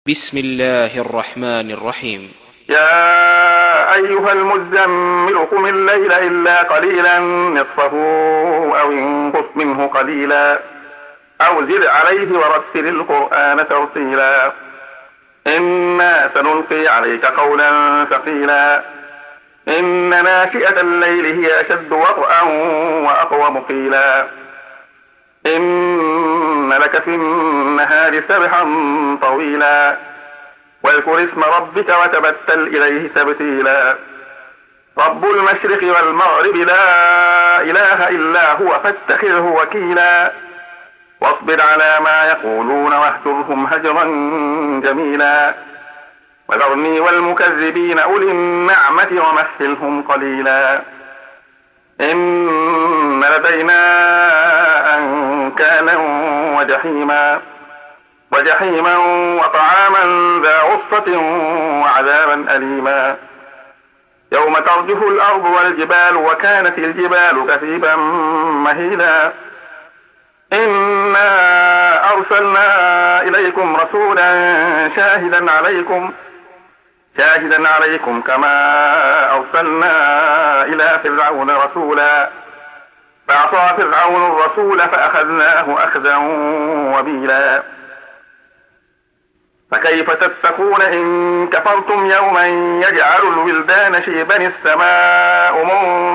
بسم الله الرحمن الرحيم. يا أيها المزمل قم الليل إلا قليلا نصفه أو انقص منه قليلا أو زد عليه ورتل القرآن ترتيلا إنا سنلقي عليك قولا ثقيلا إن ناشئة الليل هي أشد وطئا وأقوم قيلا إن لك في النهار سبحا طويلا واذكر اسم ربك وتبتل إليه تبتيلا رب المشرق والمغرب لا إله إلا هو فاتخذه وكيلا واصبر على ما يقولون واهجرهم هجرا جميلا وذرني والمكذبين أولي النعمة ومهلهم قليلا إن لدينا أنكالا وجحيما وطعاما ذا غصة وعذابا أليما يوم ترجف الأرض والجبال وكانت الجبال كثيبا مهيلا إنا أرسلنا إليكم رسولا شاهدا عليكم كما أرسلنا إلى فرعون رسولا فعصى فرعون الرسول فأخذناه أخذا وبيلا فكيف تتقون إن كفرتم يوما يجعل الولدان شيبا السماء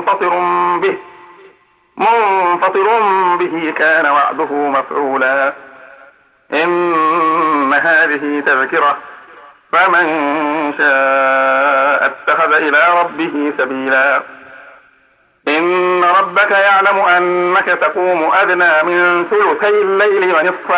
منفطر به كان وعده مفعولا إن هذه تذكرة فمن شاء اتخذ إلى ربه سبيلا إن ربك يعلم أنك تقوم أدنى من ثلثي الليل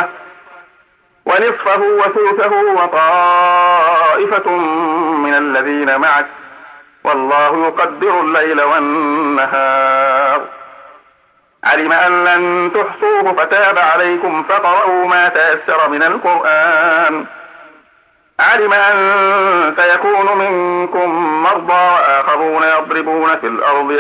ونصفه وثلثه وطائفة من الذين معك والله يقدر الليل والنهار علم أن لن تحصوه فتاب عليكم فقرأوا ما تيسر من القرآن علم أن سيكون منكم مرضى وآخرون يضربون في الأرض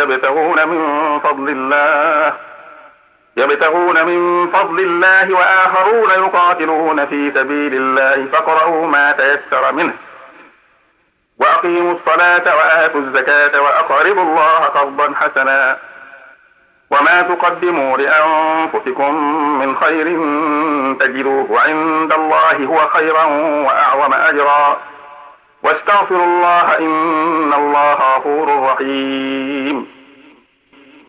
يبتغون من فضل الله وآخرون يقاتلون في سبيل الله فاقرؤوا ما تيسر منه وأقيموا الصلاة وآتوا الزكاة وأقرضوا الله قرضا حسنا وما تقدموا لأنفسكم من خير تجدوه عند الله هو خيرا وأعظم أجرا واستغفروا الله إن الله غفور رحيم.